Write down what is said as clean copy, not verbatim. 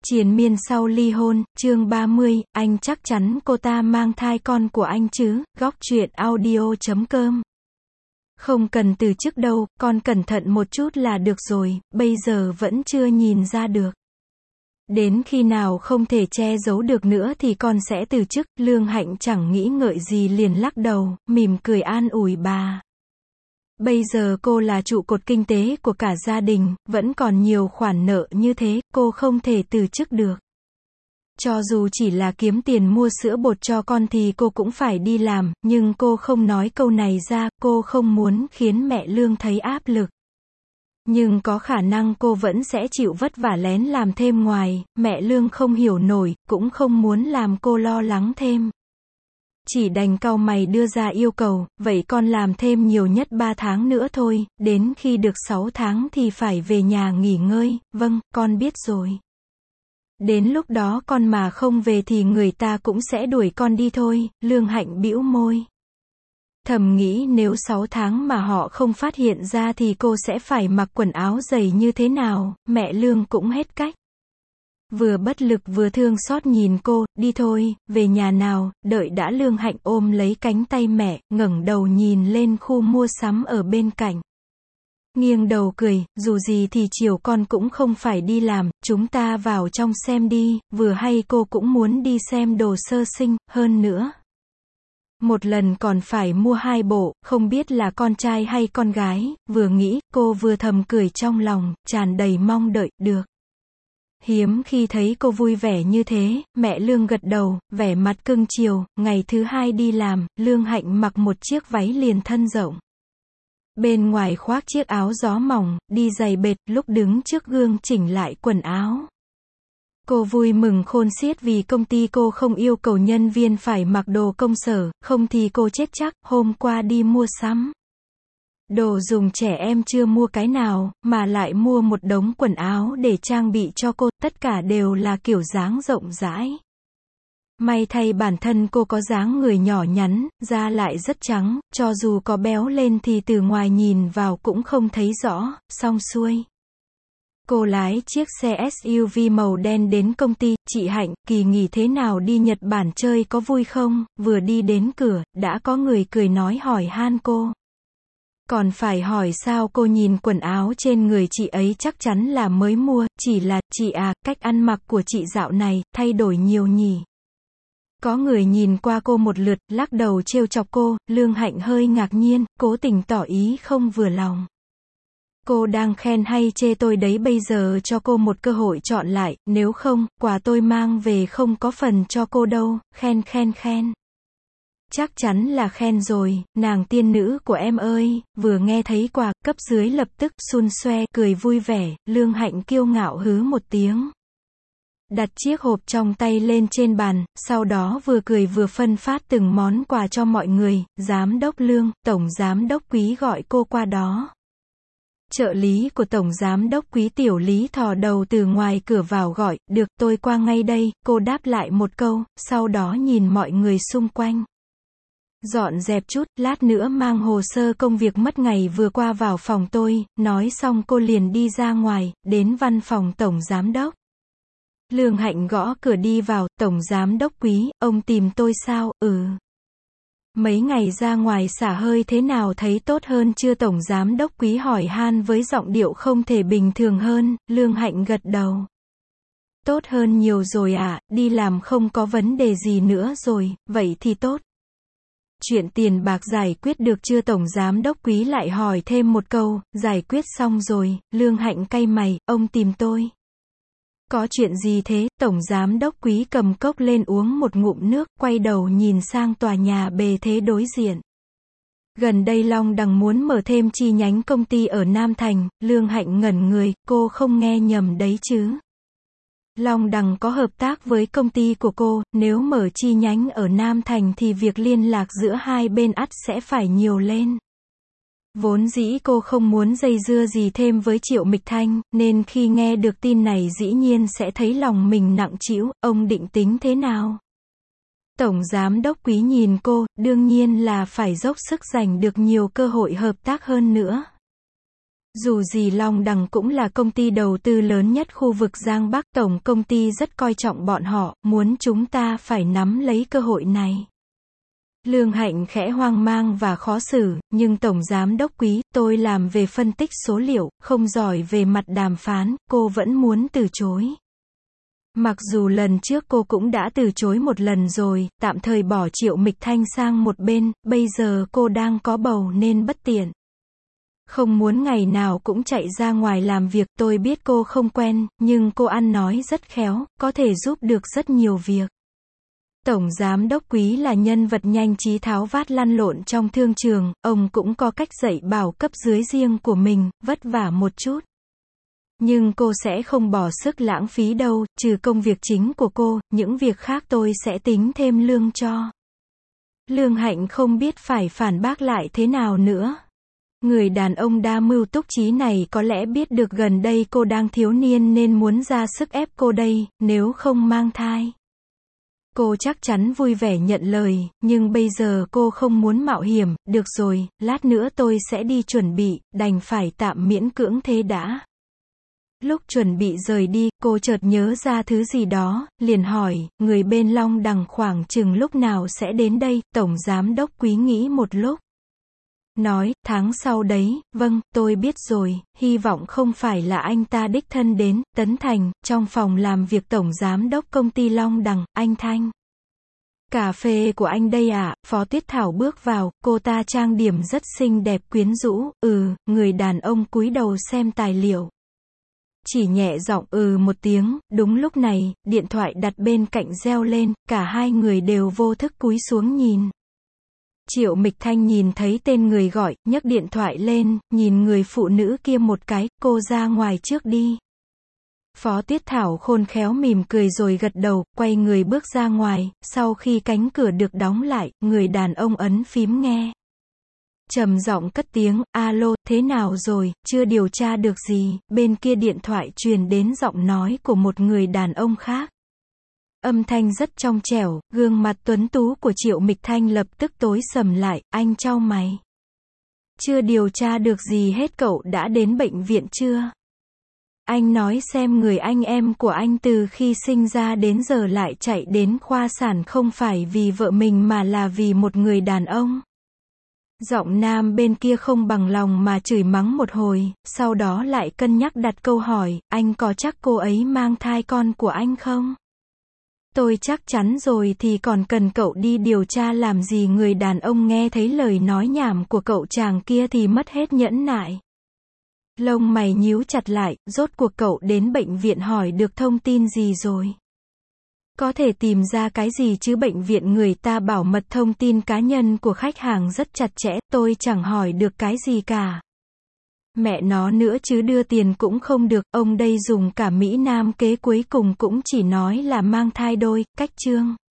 Triền miên sau ly hôn, chương 30, anh chắc chắn cô ta mang thai con của anh chứ, góc truyện audio.com. Không cần từ chức đâu, con cẩn thận một chút là được rồi, bây giờ vẫn chưa nhìn ra được. Đến khi nào không thể che giấu được nữa thì con sẽ từ chức. Lương Hạnh chẳng nghĩ ngợi gì liền lắc đầu, mỉm cười an ủi bà. Bây giờ cô là trụ cột kinh tế của cả gia đình, vẫn còn nhiều khoản nợ như thế, cô không thể từ chức được. Cho dù chỉ là kiếm tiền mua sữa bột cho con thì cô cũng phải đi làm, nhưng cô không nói câu này ra, cô không muốn khiến mẹ Lương thấy áp lực. Nhưng có khả năng cô vẫn sẽ chịu vất vả lén làm thêm ngoài, mẹ Lương không hiểu nổi, cũng không muốn làm cô lo lắng thêm. Chỉ đành cau mày đưa ra yêu cầu, vậy con làm thêm nhiều nhất 3 tháng nữa thôi, đến khi được 6 tháng thì phải về nhà nghỉ ngơi. Vâng, con biết rồi. Đến lúc đó con mà không về thì người ta cũng sẽ đuổi con đi thôi. Lương Hạnh bĩu môi. Thầm nghĩ nếu 6 tháng mà họ không phát hiện ra thì cô sẽ phải mặc quần áo dày như thế nào, mẹ Lương cũng hết cách. Vừa bất lực vừa thương xót nhìn cô, đi thôi, về nhà nào, đợi đã. Lương Hạnh ôm lấy cánh tay mẹ, ngẩng đầu nhìn lên khu mua sắm ở bên cạnh. Nghiêng đầu cười, dù gì thì chiều con cũng không phải đi làm, chúng ta vào trong xem đi, vừa hay cô cũng muốn đi xem đồ sơ sinh, hơn nữa. Một lần còn phải mua 2 bộ, không biết là con trai hay con gái, vừa nghĩ, cô vừa thầm cười trong lòng, tràn đầy mong đợi, được. Hiếm khi thấy cô vui vẻ như thế, mẹ Lương gật đầu, vẻ mặt cưng chiều. Ngày thứ 2 đi làm, Lương Hạnh mặc một chiếc váy liền thân rộng. Bên ngoài khoác chiếc áo gió mỏng, đi giày bệt, lúc đứng trước gương chỉnh lại quần áo. Cô vui mừng khôn xiết vì công ty cô không yêu cầu nhân viên phải mặc đồ công sở, không thì cô chết chắc. Hôm qua đi mua sắm. Đồ dùng trẻ em chưa mua cái nào, mà lại mua một đống quần áo để trang bị cho cô, tất cả đều là kiểu dáng rộng rãi. May thay bản thân cô có dáng người nhỏ nhắn, da lại rất trắng, cho dù có béo lên thì từ ngoài nhìn vào cũng không thấy rõ. Xong xuôi. Cô lái chiếc xe SUV màu đen đến công ty. Chị Hạnh, kỳ nghỉ thế nào đi Nhật Bản chơi có vui không? Vừa đi đến cửa, đã có người cười nói hỏi han cô. Còn phải hỏi sao? Cô nhìn quần áo trên người chị ấy chắc chắn là mới mua, chỉ là, chị à, cách ăn mặc của chị dạo này, thay đổi nhiều nhỉ. Có người nhìn qua cô một lượt, lắc đầu trêu chọc cô. Lương Hạnh hơi ngạc nhiên, cố tình tỏ ý không vừa lòng. Cô đang khen hay chê tôi đấy? Bây giờ cho cô một cơ hội chọn lại, nếu không, quà tôi mang về không có phần cho cô đâu. Khen khen khen. Chắc chắn là khen rồi, nàng tiên nữ của em ơi. Vừa nghe thấy quà, cấp dưới lập tức xun xoe, cười vui vẻ. Lương Hạnh kiêu ngạo hứ một tiếng. Đặt chiếc hộp trong tay lên trên bàn, sau đó vừa cười vừa phân phát từng món quà cho mọi người. Giám đốc Lương, tổng giám đốc Quý gọi cô qua đó. Trợ lý của tổng giám đốc Quý Tiểu Lý thò đầu từ ngoài cửa vào gọi, được, tôi qua ngay đây. Cô đáp lại một câu, sau đó nhìn mọi người xung quanh. Dọn dẹp chút, lát nữa mang hồ sơ công việc mất ngày vừa qua vào phòng tôi. Nói xong cô liền đi ra ngoài, đến văn phòng tổng giám đốc. Lương Hạnh gõ cửa đi vào. Tổng giám đốc Quý, ông tìm tôi sao? Mấy ngày ra ngoài xả hơi thế nào, thấy tốt hơn chưa? Tổng giám đốc Quý hỏi han với giọng điệu không thể bình thường hơn. Lương Hạnh gật đầu. Tốt hơn nhiều rồi ạ, đi làm không có vấn đề gì nữa rồi, vậy thì tốt. Chuyện tiền bạc giải quyết được chưa? Tổng giám đốc Quý lại hỏi thêm một câu. Giải quyết xong rồi. Lương Hạnh cay mày, ông tìm tôi. Có chuyện gì thế? Tổng giám đốc Quý cầm cốc lên uống một ngụm nước, quay đầu nhìn sang tòa nhà bề thế đối diện. Gần đây Long Đằng muốn mở thêm chi nhánh công ty ở Nam Thành. Lương Hạnh ngẩn người, cô không nghe nhầm đấy chứ? Long Đằng có hợp tác với công ty của cô, nếu mở chi nhánh ở Nam Thành thì việc liên lạc giữa hai bên ắt sẽ phải nhiều lên. Vốn dĩ cô không muốn dây dưa gì thêm với Triệu Mịch Thanh, nên khi nghe được tin này dĩ nhiên sẽ thấy lòng mình nặng trĩu. Ông định tính thế nào? Tổng giám đốc Quý nhìn cô, đương nhiên là phải dốc sức giành được nhiều cơ hội hợp tác hơn nữa. Dù gì Long Đằng cũng là công ty đầu tư lớn nhất khu vực Giang Bắc, tổng công ty rất coi trọng bọn họ, muốn chúng ta phải nắm lấy cơ hội này. Lương Hạnh khẽ hoang mang và khó xử, nhưng Tổng Giám Đốc Quý, tôi làm về phân tích số liệu, không giỏi về mặt đàm phán, cô vẫn muốn từ chối. Mặc dù lần trước cô cũng đã từ chối một lần rồi, tạm thời bỏ Triệu Mịch Thanh sang một bên, bây giờ cô đang có bầu nên bất tiện. Không muốn ngày nào cũng chạy ra ngoài làm việc, tôi biết cô không quen, nhưng cô ăn nói rất khéo, có thể giúp được rất nhiều việc. Tổng Giám Đốc Quý là nhân vật nhanh trí tháo vát lăn lộn trong thương trường, ông cũng có cách dạy bảo cấp dưới riêng của mình, vất vả một chút. Nhưng cô sẽ không bỏ sức lãng phí đâu, trừ công việc chính của cô, những việc khác tôi sẽ tính thêm lương cho. Lương Hạnh không biết phải phản bác lại thế nào nữa. Người đàn ông đa mưu túc trí này có lẽ biết được gần đây cô đang thiếu niên nên muốn ra sức ép cô đây, nếu không mang thai. Cô chắc chắn vui vẻ nhận lời, nhưng bây giờ cô không muốn mạo hiểm, được rồi, lát nữa tôi sẽ đi chuẩn bị, đành phải tạm miễn cưỡng thế đã. Lúc chuẩn bị rời đi, cô chợt nhớ ra thứ gì đó, liền hỏi, người bên Long Đằng khoảng chừng lúc nào sẽ đến đây, Tổng Giám Đốc Quý nghĩ một lúc. Nói, tháng sau đấy, vâng, tôi biết rồi, hy vọng không phải là anh ta đích thân đến, Tấn Thành, trong phòng làm việc Tổng Giám Đốc công ty Long Đằng, anh Thanh. Cà phê của anh đây ạ, Phó Tuyết Thảo bước vào, cô ta trang điểm rất xinh đẹp quyến rũ, người đàn ông cúi đầu xem tài liệu. Chỉ nhẹ giọng một tiếng, đúng lúc này, điện thoại đặt bên cạnh reo lên, cả hai người đều vô thức cúi xuống nhìn. Triệu Mịch Thanh nhìn thấy tên người gọi, nhấc điện thoại lên, nhìn người phụ nữ kia một cái, cô ra ngoài trước đi. Phó Tuyết Thảo khôn khéo mỉm cười rồi gật đầu, quay người bước ra ngoài, sau khi cánh cửa được đóng lại, người đàn ông ấn phím nghe. Trầm giọng cất tiếng, alo, thế nào rồi, chưa điều tra được gì, bên kia điện thoại truyền đến giọng nói của một người đàn ông khác. Âm thanh rất trong trẻo, gương mặt tuấn tú của Triệu Mịch Thanh lập tức tối sầm lại, anh chau mày. Chưa điều tra được gì hết, cậu đã đến bệnh viện chưa? Anh nói xem người anh em của anh từ khi sinh ra đến giờ lại chạy đến khoa sản không phải vì vợ mình mà là vì một người đàn ông. Giọng nam bên kia không bằng lòng mà chửi mắng một hồi, sau đó lại cân nhắc đặt câu hỏi, anh có chắc cô ấy mang thai con của anh không? Tôi chắc chắn rồi thì còn cần cậu đi điều tra làm gì? Người đàn ông nghe thấy lời nói nhảm của cậu chàng kia thì mất hết nhẫn nại. Lông mày nhíu chặt lại, rốt cuộc cậu đến bệnh viện hỏi được thông tin gì rồi? Có thể tìm ra cái gì chứ, bệnh viện người ta bảo mật thông tin cá nhân của khách hàng rất chặt chẽ, tôi chẳng hỏi được cái gì cả. Mẹ nó nữa chứ, đưa tiền cũng không được, ông đây dùng cả Mỹ Nam kế cuối cùng cũng chỉ nói là mang thai đôi, cách chương.